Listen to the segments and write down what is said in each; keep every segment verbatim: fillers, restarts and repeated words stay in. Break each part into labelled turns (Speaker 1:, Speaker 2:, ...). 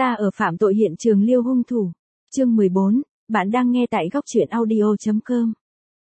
Speaker 1: Ta ở phạm tội hiện trường liêu hung thủ. Chương mười bốn, bạn đang nghe tại góc truyện audio chấm com.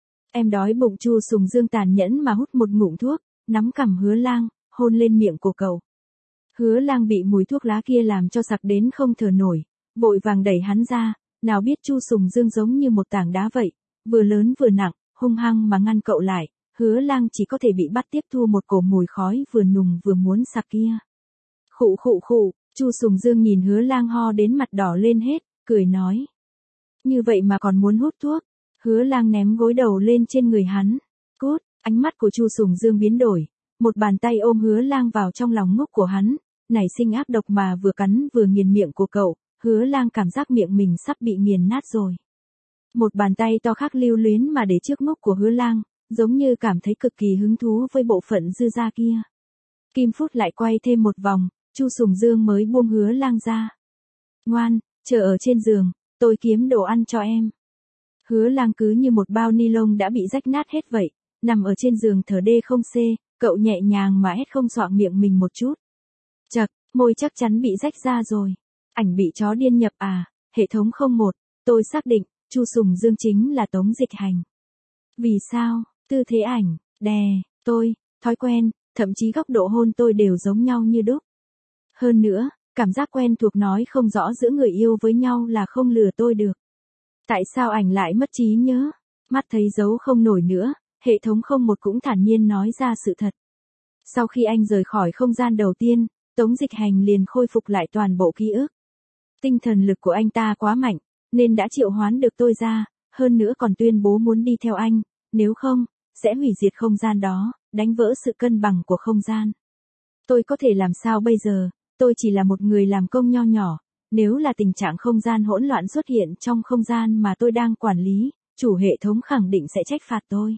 Speaker 1: Em đói bụng. Chu Sùng Dương tàn nhẫn mà hút một ngụm thuốc, nắm cằm Hứa Lang, hôn lên miệng của cậu. Hứa Lang bị mùi thuốc lá kia làm cho sặc đến không thở nổi, vội vàng đẩy hắn ra, nào biết Chu Sùng Dương giống như một tảng đá vậy, vừa lớn vừa nặng, hung hăng mà ngăn cậu lại, Hứa Lang chỉ có thể bị bắt tiếp thu một cổ mùi khói vừa nùng vừa muốn sặc kia. Khụ khụ khụ, Chu Sùng Dương nhìn Hứa Lang ho đến mặt đỏ lên hết, cười nói. Như vậy mà còn muốn hút thuốc. Hứa Lang ném gối đầu lên trên người hắn. Cút, ánh mắt của Chu Sùng Dương biến đổi, một bàn tay ôm Hứa Lang vào trong lòng ngốc của hắn, nảy sinh ác độc mà vừa cắn vừa nghiền miệng của cậu, Hứa Lang cảm giác miệng mình sắp bị nghiền nát rồi. Một bàn tay to khác lưu luyến mà để trước ngốc của Hứa Lang, giống như cảm thấy cực kỳ hứng thú với bộ phận dư da kia. Kim phút lại quay thêm một vòng, Chu Sùng Dương mới buông Hứa Lang ra. Ngoan, chờ ở trên giường, tôi kiếm đồ ăn cho em. Hứa Lang cứ như một bao ni lông đã bị rách nát hết vậy, nằm ở trên giường thở đê không xê, cậu nhẹ nhàng mà hét không xoạng miệng mình một chút. Chậc, môi chắc chắn bị rách ra rồi. Ảnh bị chó điên nhập à, hệ thống không một, tôi xác định, Chu Sùng Dương chính là Tống Dịch Hành. Vì sao, tư thế ảnh, đè, tôi, thói quen, thậm chí góc độ hôn tôi đều giống nhau như đúc. Hơn nữa, cảm giác quen thuộc nói không rõ giữa người yêu với nhau là không lừa tôi được. Tại sao ảnh lại mất trí nhớ? Mắt thấy giấu không nổi nữa, hệ thống không một cũng thản nhiên nói ra sự thật. Sau khi anh rời khỏi không gian đầu tiên, Tống Dịch Hành liền khôi phục lại toàn bộ ký ức. Tinh thần lực của anh ta quá mạnh, nên đã triệu hoán được tôi ra, hơn nữa còn tuyên bố muốn đi theo anh, nếu không, sẽ hủy diệt không gian đó, đánh vỡ sự cân bằng của không gian. Tôi có thể làm sao bây giờ, tôi chỉ là một người làm công nho nhỏ, nếu là tình trạng không gian hỗn loạn xuất hiện trong không gian mà tôi đang quản lý, chủ hệ thống khẳng định sẽ trách phạt tôi.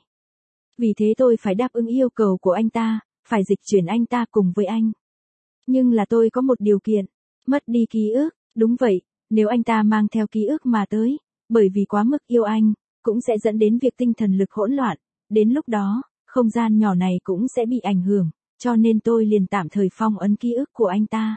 Speaker 1: Vì thế tôi phải đáp ứng yêu cầu của anh ta, phải dịch chuyển anh ta cùng với anh. Nhưng là tôi có một điều kiện, mất đi ký ức, đúng vậy, nếu anh ta mang theo ký ức mà tới, bởi vì quá mức yêu anh, cũng sẽ dẫn đến việc tinh thần lực hỗn loạn, đến lúc đó, không gian nhỏ này cũng sẽ bị ảnh hưởng, cho nên tôi liền tạm thời phong ấn ký ức của anh ta.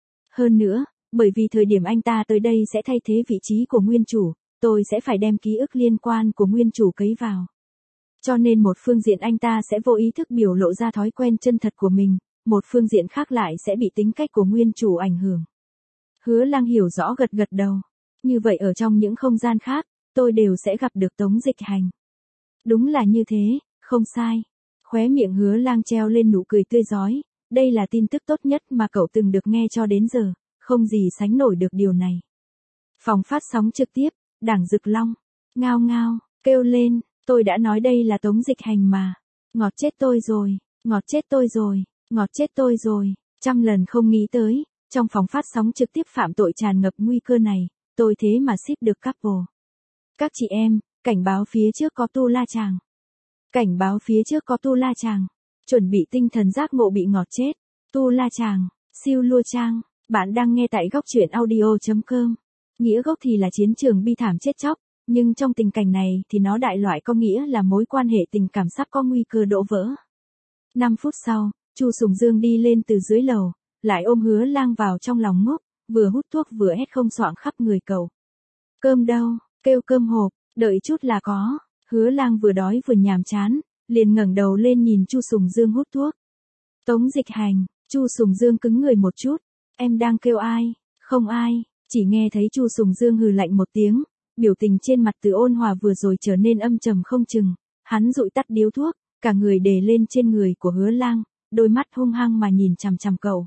Speaker 1: Hơn nữa, bởi vì thời điểm anh ta tới đây sẽ thay thế vị trí của nguyên chủ, tôi sẽ phải đem ký ức liên quan của nguyên chủ cấy vào. Cho nên một phương diện anh ta sẽ vô ý thức biểu lộ ra thói quen chân thật của mình, một phương diện khác lại sẽ bị tính cách của nguyên chủ ảnh hưởng. Hứa Lang hiểu rõ gật gật đầu. Như vậy ở trong những không gian khác, tôi đều sẽ gặp được Tống Dịch Hành. Đúng là như thế, không sai. Khóe miệng Hứa Lang treo lên nụ cười tươi rói, đây là tin tức tốt nhất mà cậu từng được nghe cho đến giờ, không gì sánh nổi được điều này. Phòng phát sóng trực tiếp, Đảng Dực Long, ngao ngao, kêu lên, tôi đã nói đây là Tống Dịch Hành mà. Ngọt chết tôi rồi, ngọt chết tôi rồi, ngọt chết tôi rồi, trăm lần không nghĩ tới, trong phòng phát sóng trực tiếp phạm tội tràn ngập nguy cơ này, tôi thế mà ship được couple. Các chị em, cảnh báo phía trước có tu la chàng. Cảnh báo phía trước có tu la chàng. Chuẩn bị tinh thần giác ngộ bị ngọt chết. Tu la chàng, siêu lua trang. Bạn đang nghe tại góc truyện audio chấm com. Nghĩa gốc thì là chiến trường bi thảm chết chóc, nhưng trong tình cảnh này thì nó đại loại có nghĩa là mối quan hệ tình cảm sắp có nguy cơ đổ vỡ. năm phút sau, Chu Sùng Dương đi lên từ dưới lầu, lại ôm Hứa Lang vào trong lòng ngốc, vừa hút thuốc vừa hét không xoạng khắp người cậu. Cơm đâu, kêu cơm hộp, đợi chút là có. Hứa Lang vừa đói vừa nhàm chán, liền ngẩng đầu lên nhìn Chu Sùng Dương hút thuốc. Tống Dịch Hành, Chu Sùng Dương cứng người một chút, em đang kêu ai? Không ai, chỉ nghe thấy Chu Sùng Dương hừ lạnh một tiếng, biểu tình trên mặt từ ôn hòa vừa rồi trở nên âm trầm không chừng, hắn dụi tắt điếu thuốc, cả người đề lên trên người của Hứa Lang, đôi mắt hung hăng mà nhìn chằm chằm cậu.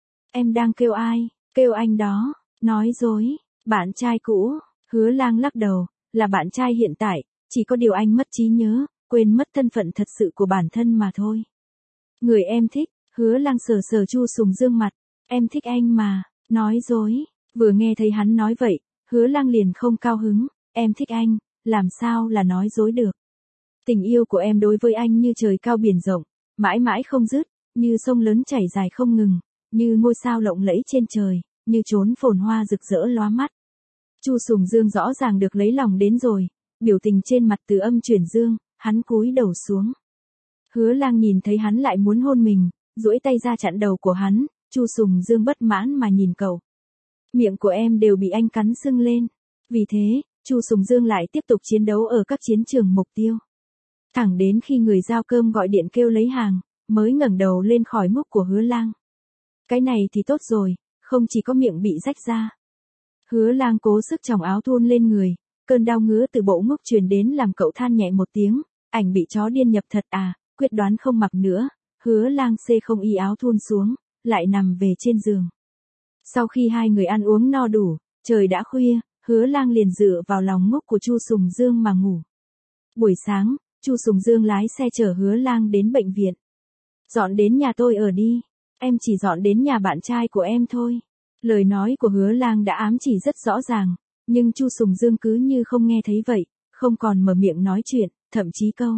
Speaker 1: Em đang kêu ai? Kêu anh đó, nói dối, bạn trai cũ. Hứa Lang lắc đầu, là bạn trai hiện tại, chỉ có điều anh mất trí nhớ, quên mất thân phận thật sự của bản thân mà thôi. Người em thích, Hứa Lang sờ sờ Chu Sùng Dương mặt, em thích anh mà, nói dối. Vừa nghe thấy hắn nói vậy, Hứa Lang liền không cao hứng, em thích anh, làm sao là nói dối được. Tình yêu của em đối với anh như trời cao biển rộng, mãi mãi không dứt, như sông lớn chảy dài không ngừng, như ngôi sao lộng lẫy trên trời, như chốn phồn hoa rực rỡ lóa mắt. Chu Sùng Dương rõ ràng được lấy lòng đến rồi, biểu tình trên mặt từ âm chuyển dương, hắn cúi đầu xuống. Hứa Lang nhìn thấy hắn lại muốn hôn mình, duỗi tay ra chặn đầu của hắn, Chu Sùng Dương bất mãn mà nhìn cậu. Miệng của em đều bị anh cắn sưng lên. Vì thế, Chu Sùng Dương lại tiếp tục chiến đấu ở các chiến trường mục tiêu. Thẳng đến khi người giao cơm gọi điện kêu lấy hàng, mới ngẩng đầu lên khỏi ngúc của Hứa Lang. Cái này thì tốt rồi, không chỉ có miệng bị rách ra. Hứa Lang cố sức chòng áo thun lên người, cơn đau ngứa từ bộ ngúc truyền đến làm cậu than nhẹ một tiếng, ảnh bị chó điên nhập thật à, quyết đoán không mặc nữa. Hứa Lang xê không y áo thun xuống, lại nằm về trên giường. Sau khi hai người ăn uống no đủ, trời đã khuya, Hứa Lang liền dựa vào lòng ngúc của Chu Sùng Dương mà ngủ. Buổi sáng, Chu Sùng Dương lái xe chở Hứa Lang đến bệnh viện. Dọn đến nhà tôi ở đi, em chỉ dọn đến nhà bạn trai của em thôi. Lời nói của Hứa Lang đã ám chỉ rất rõ ràng, nhưng Chu Sùng Dương cứ như không nghe thấy vậy, không còn mở miệng nói chuyện, thậm chí câu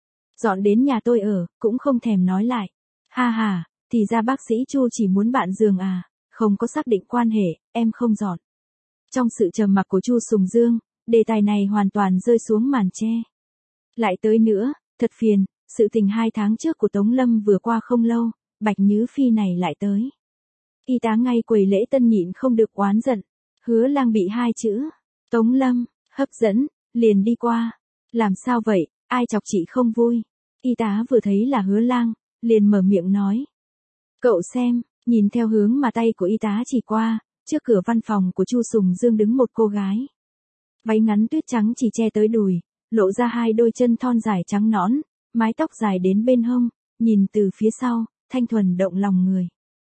Speaker 1: dọn đến nhà tôi ở, cũng không thèm nói lại. Ha ha, thì ra bác sĩ Chu chỉ muốn bạn giường à, không có xác định quan hệ, em không dọn. Trong sự trầm mặc của Chu Sùng Dương, đề tài này hoàn toàn rơi xuống màn che. Lại tới nữa, thật phiền, sự tình hai tháng trước của Tống Lâm vừa qua không lâu, Bạch Nhứ Phi này lại tới. Y tá ngay quầy lễ tân nhịn không được oán giận. Hứa Lang bị hai chữ Tống Lâm hấp dẫn, liền đi qua. Làm sao vậy, ai chọc chị không vui? Y tá vừa thấy là Hứa Lang, liền mở miệng nói. Cậu xem, nhìn theo hướng mà tay của y tá chỉ qua, trước cửa văn phòng của Chu Sùng Dương đứng một cô gái. Váy ngắn tuyết trắng chỉ che tới đùi, lộ ra hai đôi chân thon dài trắng nõn, mái tóc dài đến bên hông, nhìn từ phía sau, thanh thuần động lòng người.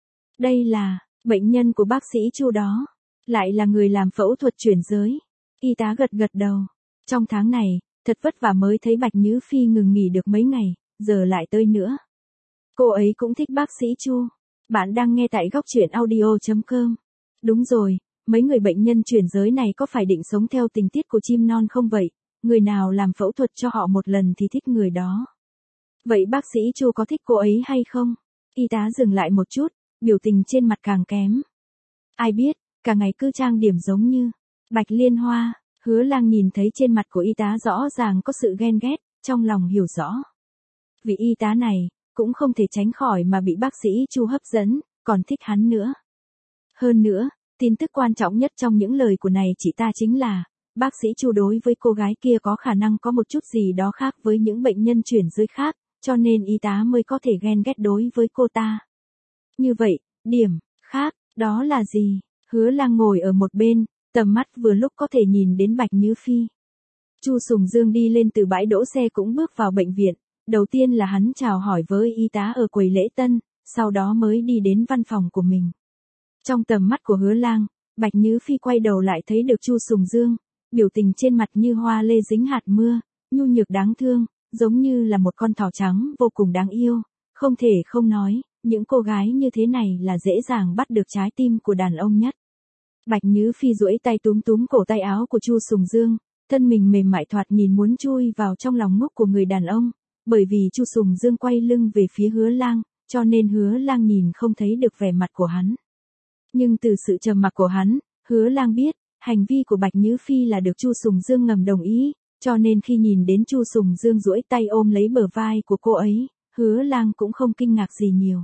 Speaker 1: Đây là bệnh nhân của bác sĩ Chu đó, lại là người làm phẫu thuật chuyển giới. Y tá gật gật đầu. Trong tháng này, thật vất vả mới thấy Bạch Nhứ Phi ngừng nghỉ được mấy ngày, giờ lại tới nữa. Cô ấy cũng thích bác sĩ Chu. Bạn đang nghe tại góc truyện audio chấm com. Đúng rồi, mấy người bệnh nhân chuyển giới này có phải định sống theo tình tiết của chim non không vậy? Người nào làm phẫu thuật cho họ một lần thì thích người đó. Vậy bác sĩ Chu có thích cô ấy hay không? Y tá dừng lại một chút, biểu tình trên mặt càng kém. Ai biết, cả ngày cứ trang điểm giống như Bạch Liên Hoa. Hứa Lang nhìn thấy trên mặt của y tá rõ ràng có sự ghen ghét, trong lòng hiểu rõ. Vì y tá này, cũng không thể tránh khỏi mà bị bác sĩ Chu hấp dẫn, còn thích hắn nữa. Hơn nữa, tin tức quan trọng nhất trong những lời của này chị ta chính là, bác sĩ Chu đối với cô gái kia có khả năng có một chút gì đó khác với những bệnh nhân chuyển giới khác, cho nên y tá mới có thể ghen ghét đối với cô ta. Như vậy, điểm khác, đó là gì? Hứa Lang ngồi ở một bên, tầm mắt vừa lúc có thể nhìn đến Bạch Nhứ Phi. Chu Sùng Dương đi lên từ bãi đỗ xe cũng bước vào bệnh viện, đầu tiên là hắn chào hỏi với y tá ở quầy lễ tân, sau đó mới đi đến văn phòng của mình. Trong tầm mắt của Hứa Lang, Bạch Nhứ Phi quay đầu lại thấy được Chu Sùng Dương, biểu tình trên mặt như hoa lê dính hạt mưa, nhu nhược đáng thương, giống như là một con thỏ trắng vô cùng đáng yêu, không thể không nói, những cô gái như thế này là dễ dàng bắt được trái tim của đàn ông nhất. Bạch Nhứ Phi duỗi tay túm túm cổ tay áo của Chu Sùng Dương, thân mình mềm mại thoạt nhìn muốn chui vào trong lòng ngúc của người đàn ông, bởi vì Chu Sùng Dương quay lưng về phía Hứa Lang, cho nên Hứa Lang nhìn không thấy được vẻ mặt của hắn. Nhưng từ sự trầm mặc của hắn, Hứa Lang biết, hành vi của Bạch Nhứ Phi là được Chu Sùng Dương ngầm đồng ý, cho nên khi nhìn đến Chu Sùng Dương duỗi tay ôm lấy bờ vai của cô ấy, Hứa Lang cũng không kinh ngạc gì nhiều.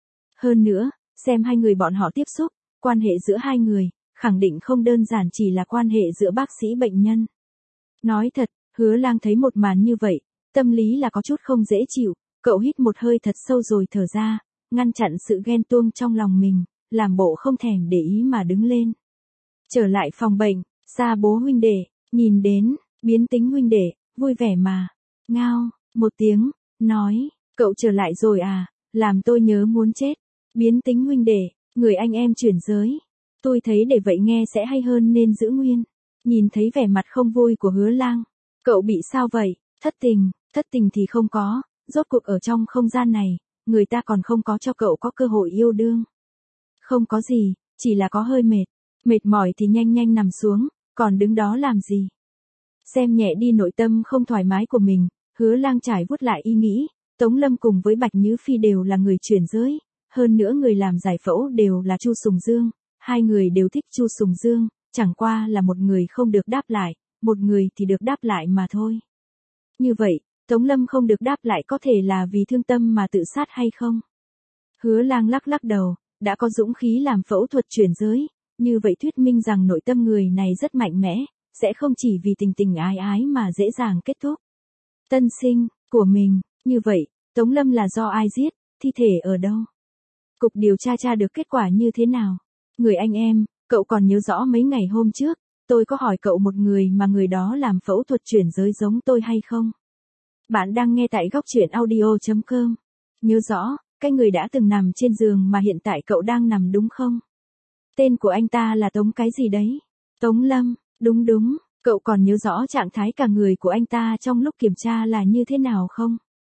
Speaker 1: Hơn nữa, xem hai người bọn họ tiếp xúc, quan hệ giữa hai người, khẳng định không đơn giản chỉ là quan hệ giữa bác sĩ bệnh nhân. Nói thật, Hứa Lang thấy một màn như vậy, tâm lý là có chút không dễ chịu, cậu hít một hơi thật sâu rồi thở ra, ngăn chặn sự ghen tuông trong lòng mình, làm bộ không thèm để ý mà đứng lên. Trở lại phòng bệnh, Sa Bố huynh đệ, nhìn đến, Biến Tính huynh đệ, vui vẻ mà, ngao, một tiếng, nói, cậu trở lại rồi à, làm tôi nhớ muốn chết. Biến Tính huynh đệ, người anh em chuyển giới. Tôi thấy để vậy nghe sẽ hay hơn nên giữ nguyên. Nhìn thấy vẻ mặt không vui của Hứa Lang, cậu bị sao vậy? Thất tình, thất tình thì không có, rốt cuộc ở trong không gian này, người ta còn không có cho cậu có cơ hội yêu đương. Không có gì, chỉ là có hơi mệt. Mệt mỏi thì nhanh nhanh nằm xuống, còn đứng đó làm gì? Xem nhẹ đi nội tâm không thoải mái của mình, Hứa Lang trải vuốt lại ý nghĩ, Tống Lâm cùng với Bạch Nhứ Phi đều là người chuyển giới, hơn nữa người làm giải phẫu đều là Chu Sùng Dương, hai người đều thích Chu Sùng Dương, chẳng qua là một người không được đáp lại, một người thì được đáp lại mà thôi. Như vậy, Tống Lâm không được đáp lại có thể là vì thương tâm mà tự sát hay không? Hứa Lang lắc lắc đầu, đã có dũng khí làm phẫu thuật chuyển giới, Như vậy thuyết minh rằng nội tâm người này rất mạnh mẽ, sẽ không chỉ vì tình tình ái ái mà dễ dàng kết thúc tân sinh của mình. Như vậy, Tống Lâm là do ai giết, thi thể ở đâu? Cục điều tra tra được kết quả như thế nào? Người anh em, cậu còn nhớ rõ mấy ngày hôm trước, tôi có hỏi cậu một người mà người đó làm phẫu thuật chuyển giới giống tôi hay không? Bạn đang nghe tại góc truyện audio chấm com. Nhớ rõ, cái người đã từng nằm trên giường mà hiện tại cậu đang nằm đúng không? Tên của anh ta là Tống cái gì đấy? Tống Lâm, đúng đúng, cậu còn nhớ rõ trạng thái cả người của anh ta trong lúc kiểm tra là như thế nào không?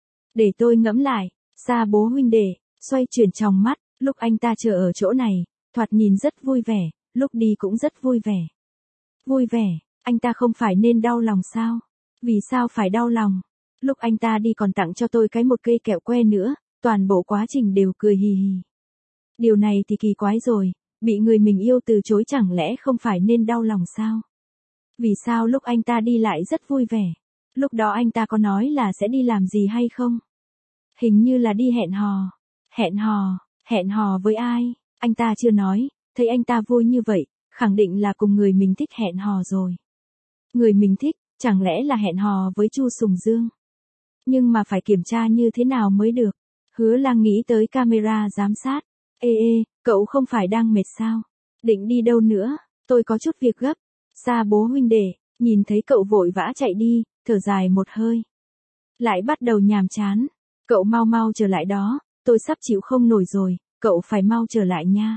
Speaker 1: Để tôi ngẫm lại, Sa bố huynh đệ, xoay chuyển trong mắt, lúc anh ta chờ ở chỗ này, thoạt nhìn rất vui vẻ, lúc đi cũng rất vui vẻ. Vui vẻ, anh ta không phải nên đau lòng sao? Vì sao phải đau lòng? Lúc anh ta đi còn tặng cho tôi cái một cây kẹo que nữa, toàn bộ quá trình đều cười hì hì. Điều này thì kỳ quái rồi, bị người mình yêu từ chối chẳng lẽ không phải nên đau lòng sao? Vì sao lúc anh ta đi lại rất vui vẻ? Lúc đó anh ta có nói là sẽ đi làm gì hay không? Hình như là đi hẹn hò. Hẹn hò, hẹn hò với ai? Anh ta chưa nói, thấy anh ta vui như vậy, khẳng định là cùng người mình thích hẹn hò rồi. Người mình thích, chẳng lẽ là hẹn hò với Chu Sùng Dương? Nhưng mà phải kiểm tra như thế nào mới được? Hứa Lang nghĩ tới camera giám sát. Ê ê, cậu không phải đang mệt sao? Định đi đâu nữa? Tôi có chút việc gấp. Sa bố huynh đệ, nhìn thấy cậu vội vã chạy đi, thở dài một hơi. Lại bắt đầu nhàm chán. Cậu mau mau trở lại đó, tôi sắp chịu không nổi rồi, cậu phải mau trở lại nha.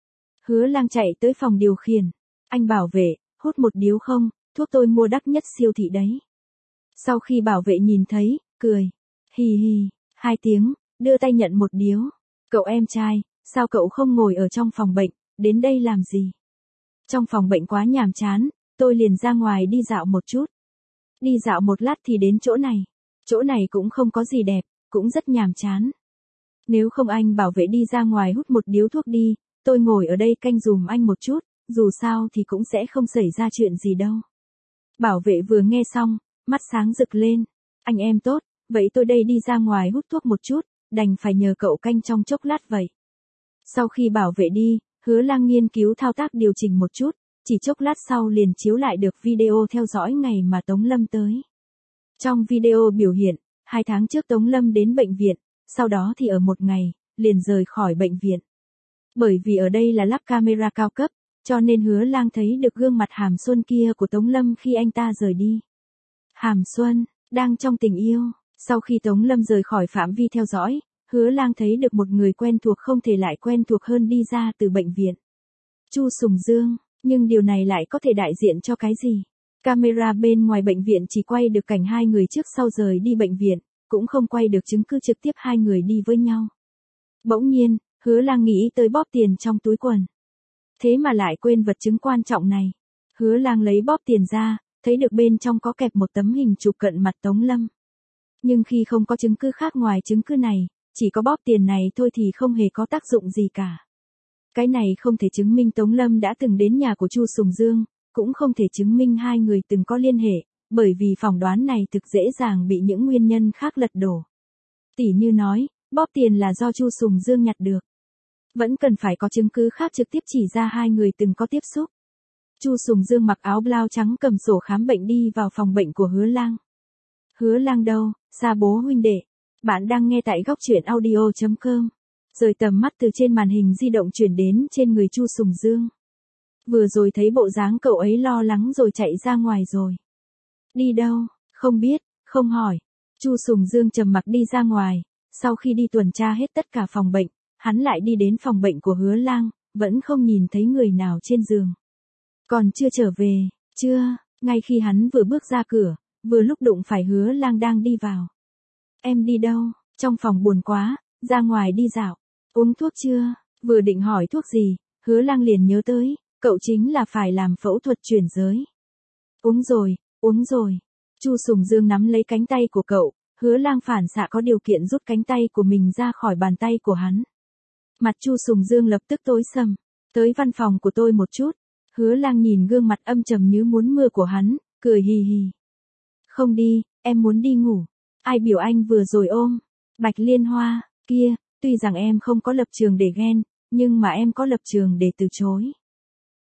Speaker 1: Hứa Lang chạy tới phòng điều khiển. Anh bảo vệ, hút một điếu không, thuốc tôi mua đắt nhất siêu thị đấy. Sau khi bảo vệ nhìn thấy, cười. Hì hì, hai tiếng, đưa tay nhận một điếu. Cậu em trai, sao cậu không ngồi ở trong phòng bệnh, đến đây làm gì? Trong phòng bệnh quá nhàm chán, tôi liền ra ngoài đi dạo một chút. Đi dạo một lát thì đến chỗ này. Chỗ này cũng không có gì đẹp, cũng rất nhàm chán. Nếu không anh bảo vệ đi ra ngoài hút một điếu thuốc đi, tôi ngồi ở đây canh dùm anh một chút, dù sao thì cũng sẽ không xảy ra chuyện gì đâu. Bảo vệ vừa nghe xong, mắt sáng rực lên. Anh em tốt, vậy tôi đây đi ra ngoài hút thuốc một chút, đành phải nhờ cậu canh trong chốc lát vậy. Sau khi bảo vệ đi, Hứa Lang nghiên cứu thao tác điều chỉnh một chút, chỉ chốc lát sau liền chiếu lại được video theo dõi ngày mà Tống Lâm tới. Trong video biểu hiện, hai tháng trước Tống Lâm đến bệnh viện, sau đó thì ở một ngày, liền rời khỏi bệnh viện. Bởi vì ở đây là lắp camera cao cấp, cho nên Hứa Lang thấy được gương mặt hàm xuân kia của Tống Lâm khi anh ta rời đi. Hàm xuân, đang trong tình yêu, sau khi Tống Lâm rời khỏi phạm vi theo dõi, Hứa Lang thấy được một người quen thuộc không thể lại quen thuộc hơn đi ra từ bệnh viện. Chu Sùng Dương, nhưng điều này lại có thể đại diện cho cái gì? Camera bên ngoài bệnh viện chỉ quay được cảnh hai người trước sau rời đi bệnh viện, cũng không quay được chứng cứ trực tiếp hai người đi với nhau. Bỗng nhiên, Hứa Lang nghĩ tới bóp tiền trong túi quần. Thế mà lại quên vật chứng quan trọng này. Hứa Lang lấy bóp tiền ra, thấy được bên trong có kẹp một tấm hình chụp cận mặt Tống Lâm. Nhưng khi không có chứng cứ khác ngoài chứng cứ này, chỉ có bóp tiền này thôi thì không hề có tác dụng gì cả. Cái này không thể chứng minh Tống Lâm đã từng đến nhà của Chu Sùng Dương, cũng không thể chứng minh hai người từng có liên hệ, bởi vì phỏng đoán này thực dễ dàng bị những nguyên nhân khác lật đổ. Tỉ như nói, bóp tiền là do Chu Sùng Dương nhặt được. Vẫn cần phải có chứng cứ khác trực tiếp chỉ ra hai người từng có tiếp xúc. Chu Sùng Dương mặc áo blau trắng cầm sổ khám bệnh đi vào phòng bệnh của Hứa Lang. Hứa Lang đâu, Sa bố huynh đệ. Bạn đang nghe tại góc truyện audio chấm com. Rời tầm mắt từ trên màn hình di động chuyển đến trên người Chu Sùng Dương. Vừa rồi thấy bộ dáng cậu ấy lo lắng rồi chạy ra ngoài rồi. Đi đâu, không biết, không hỏi. Chu Sùng Dương trầm mặc đi ra ngoài, sau khi đi tuần tra hết tất cả phòng bệnh, hắn lại đi đến phòng bệnh của Hứa Lang, vẫn không nhìn thấy người nào trên giường. Còn chưa trở về, chưa, ngay khi hắn vừa bước ra cửa, vừa lúc đụng phải Hứa Lang đang đi vào. Em đi đâu, trong phòng buồn quá, ra ngoài đi dạo, uống thuốc chưa, vừa định hỏi thuốc gì, Hứa Lang liền nhớ tới, cậu chính là phải làm phẫu thuật chuyển giới. Uống rồi, uống rồi. Chu Sùng Dương nắm lấy cánh tay của cậu, Hứa Lang phản xạ có điều kiện rút cánh tay của mình ra khỏi bàn tay của hắn. Mặt Chu Sùng Dương lập tức tối sầm, tới văn phòng của tôi một chút. Hứa Lang nhìn gương mặt âm trầm như muốn mưa của hắn, cười hì hì. Không đi, em muốn đi ngủ. Ai biểu anh vừa rồi ôm? Bạch Liên Hoa, kia, tuy rằng em không có lập trường để ghen, nhưng mà em có lập trường để từ chối.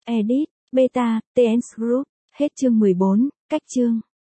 Speaker 1: Edit, Beta, tê en Group. Hết chương mười bốn, cách chương.